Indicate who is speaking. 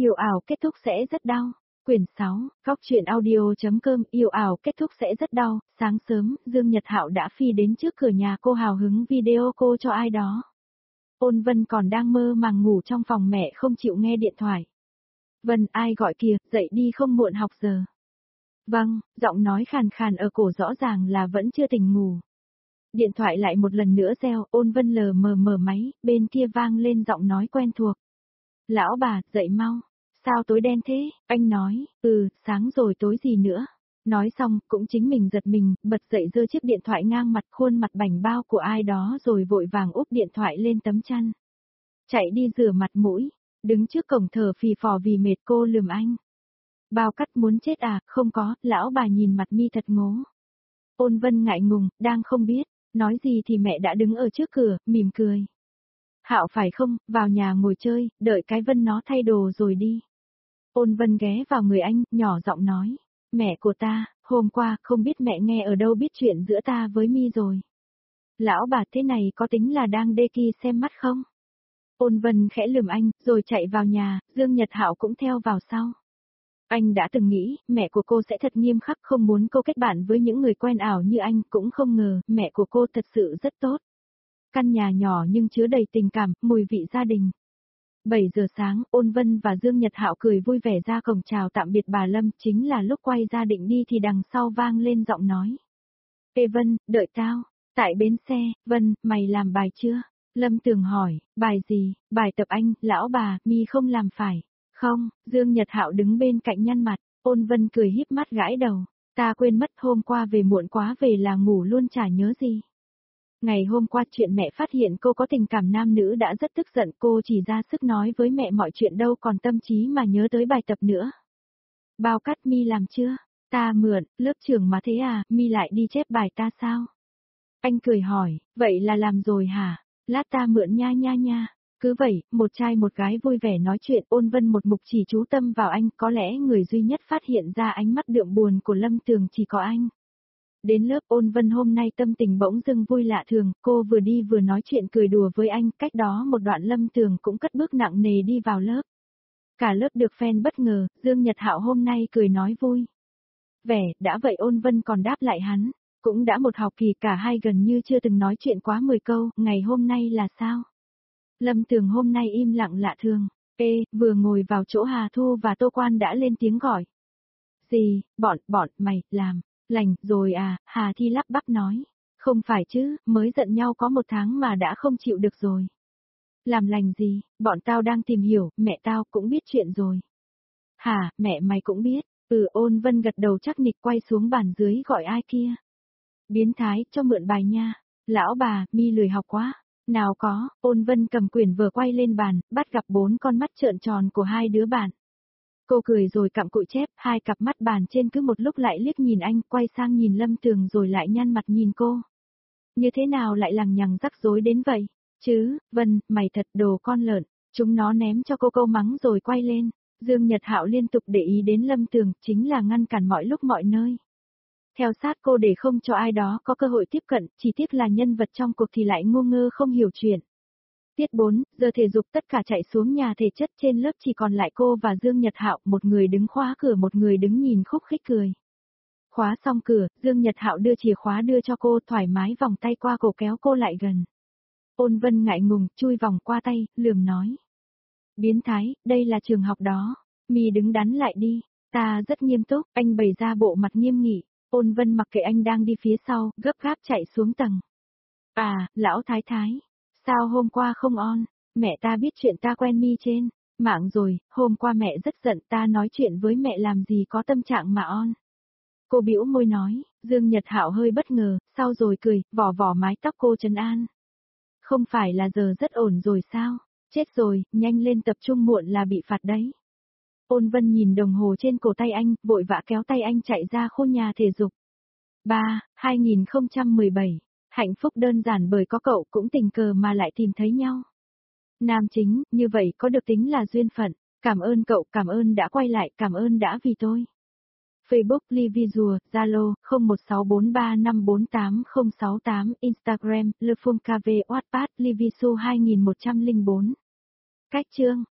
Speaker 1: Yêu ảo kết thúc sẽ rất đau. Quyển 6, Góc truyện audio.com. Yêu ảo kết thúc sẽ rất đau. Sáng sớm, Dương Nhật Hạo đã phi đến trước cửa nhà cô hào hứng video cô cho ai đó. Ôn Vân còn đang mơ màng ngủ trong phòng mẹ không chịu nghe điện thoại. Vân, ai gọi kìa, dậy đi không muộn học giờ. Vâng, giọng nói khàn khàn ở cổ rõ ràng là vẫn chưa tỉnh ngủ. Điện thoại lại một lần nữa reo, Ôn Vân lờ mờ mở máy, bên kia vang lên giọng nói quen thuộc. Lão bà, dậy mau. Sao tối đen thế? Anh nói, sáng rồi tối gì nữa. Nói xong, cũng chính mình giật mình, bật dậy giơ chiếc điện thoại ngang mặt khuôn mặt bảnh bao của ai đó rồi vội vàng úp điện thoại lên tấm chăn. Chạy đi rửa mặt mũi, đứng trước cổng thở phì phò vì mệt cô lườm anh. Bao cắt muốn chết à, không có, lão bà nhìn mặt mi thật ngố. Ôn Vân ngại ngùng, đang không biết, nói gì thì mẹ đã đứng ở trước cửa, mỉm cười. Hạo phải không, vào nhà ngồi chơi, đợi cái Vân nó thay đồ rồi đi. Ôn Vân ghé vào người anh, nhỏ giọng nói. Mẹ của ta, hôm qua không biết mẹ nghe ở đâu biết chuyện giữa ta với mi rồi. Lão bà thế này có tính là đang đê ki xem mắt không? Ôn Vân khẽ lườm anh, rồi chạy vào nhà, Dương Nhật Hạo cũng theo vào sau. Anh đã từng nghĩ, mẹ của cô sẽ thật nghiêm khắc không muốn cô kết bạn với những người quen ảo như anh, cũng không ngờ, mẹ của cô thật sự rất tốt. Căn nhà nhỏ nhưng chứa đầy tình cảm, mùi vị gia đình. 7 giờ sáng, Ôn Vân và Dương Nhật Hạo cười vui vẻ ra cổng chào tạm biệt bà Lâm, chính là lúc quay ra định đi thì đằng sau vang lên giọng nói. Ê Vân, đợi tao. Tại bến xe, Vân, mày làm bài chưa? Lâm Tường hỏi, bài gì? Bài tập anh, lão bà, mi không làm phải. Không, Dương Nhật Hạo đứng bên cạnh nhăn mặt, Ôn Vân cười híp mắt gãi đầu. Ta quên mất hôm qua về muộn quá về là ngủ luôn chả nhớ gì. Ngày hôm qua chuyện mẹ phát hiện cô có tình cảm nam nữ đã rất tức giận, cô chỉ ra sức nói với mẹ mọi chuyện đâu còn tâm trí mà nhớ tới bài tập nữa. Bao cắt mi làm chưa? Ta mượn, lớp trưởng mà thế à, mi lại đi chép bài ta sao? Anh cười hỏi, vậy là làm rồi hả? Lát ta mượn nha nha nha. Cứ vậy, một trai một gái vui vẻ nói chuyện. Ôn Vân một mục chỉ chú tâm vào anh, có lẽ người duy nhất phát hiện ra ánh mắt đượm buồn của Lâm Tường chỉ có anh. Đến lớp Ôn Vân hôm nay tâm tình bỗng dưng vui lạ thường, cô vừa đi vừa nói chuyện cười đùa với anh, cách đó một đoạn Lâm Tường cũng cất bước nặng nề đi vào lớp. Cả lớp được fan bất ngờ, Dương Nhật Hạo hôm nay cười nói vui. Vẻ, đã vậy Ôn Vân còn đáp lại hắn, cũng đã một học kỳ cả hai gần như chưa từng nói chuyện quá 10 câu, ngày hôm nay là sao? Lâm Tường hôm nay im lặng lạ thường, vừa ngồi vào chỗ Hà Thu và Tô Quan đã lên tiếng gọi. Gì, bọn, mày, làm. Lành, rồi à, Hà Thi lắp bắp nói. Không phải chứ, mới giận nhau có 1 tháng mà đã không chịu được rồi. Làm lành gì, bọn tao đang tìm hiểu, mẹ tao cũng biết chuyện rồi. Hả, mẹ mày cũng biết, Ôn Vân gật đầu chắc nịch quay xuống bàn dưới gọi ai kia. Biến thái, cho mượn bài nha. Lão bà, mi lười học quá. Nào có, Ôn Vân cầm quyển vừa quay lên bàn, bắt gặp 4 con mắt trợn tròn của hai đứa bạn. Cô cười rồi cặm cụi chép, hai cặp mắt bàn trên cứ một lúc lại liếc nhìn anh, quay sang nhìn Lâm Tường rồi lại nhăn mặt nhìn cô. Như thế nào lại lằng nhằng rắc rối đến vậy? Chứ, Vân, mày thật đồ con lợn. Chúng nó ném cho cô câu mắng rồi quay lên. Dương Nhật Hạo liên tục để ý đến Lâm Tường, chính là ngăn cản mọi lúc mọi nơi. Theo sát cô để không cho ai đó có cơ hội tiếp cận, chỉ tiếc là nhân vật trong cuộc thì lại ngu ngơ không hiểu chuyện. Tiết 4, giờ thể dục tất cả chạy xuống nhà thể chất trên lớp chỉ còn lại cô và Dương Nhật Hạo, một người đứng khóa cửa một người đứng nhìn khúc khích cười. Khóa xong cửa, Dương Nhật Hạo đưa chìa khóa đưa cho cô thoải mái vòng tay qua cổ kéo cô lại gần. Ôn Vân ngại ngùng, chui vòng qua tay, lườm nói. Biến thái, đây là trường học đó, mi đứng đắn lại đi, ta rất nghiêm túc, anh bày ra bộ mặt nghiêm nghị. Ôn Vân mặc kệ anh đang đi phía sau, gấp gáp chạy xuống tầng. À, lão thái thái. Sao hôm qua không on? Mẹ ta biết chuyện ta quen mi trên mạng rồi, hôm qua mẹ rất giận ta nói chuyện với mẹ làm gì có tâm trạng mà on. Cô bĩu môi nói, Dương Nhật Hạo hơi bất ngờ, sau rồi cười, vò vò mái tóc cô trấn an. Không phải là giờ rất ổn rồi sao? Chết rồi, nhanh lên tập trung muộn là bị phạt đấy. Ôn Vân nhìn đồng hồ trên cổ tay anh, vội vã kéo tay anh chạy ra khu nhà thể dục. 2017 Hạnh phúc đơn giản bởi có cậu cũng tình cờ mà lại tìm thấy nhau. Nam chính, như vậy có được tính là duyên phận. Cảm ơn cậu, cảm ơn đã quay lại, cảm ơn đã vì tôi. Facebook Livy Rùa, Zalo 0164354868, Instagram Le Phong KV Wattpad Livy Su 2104. Cách chương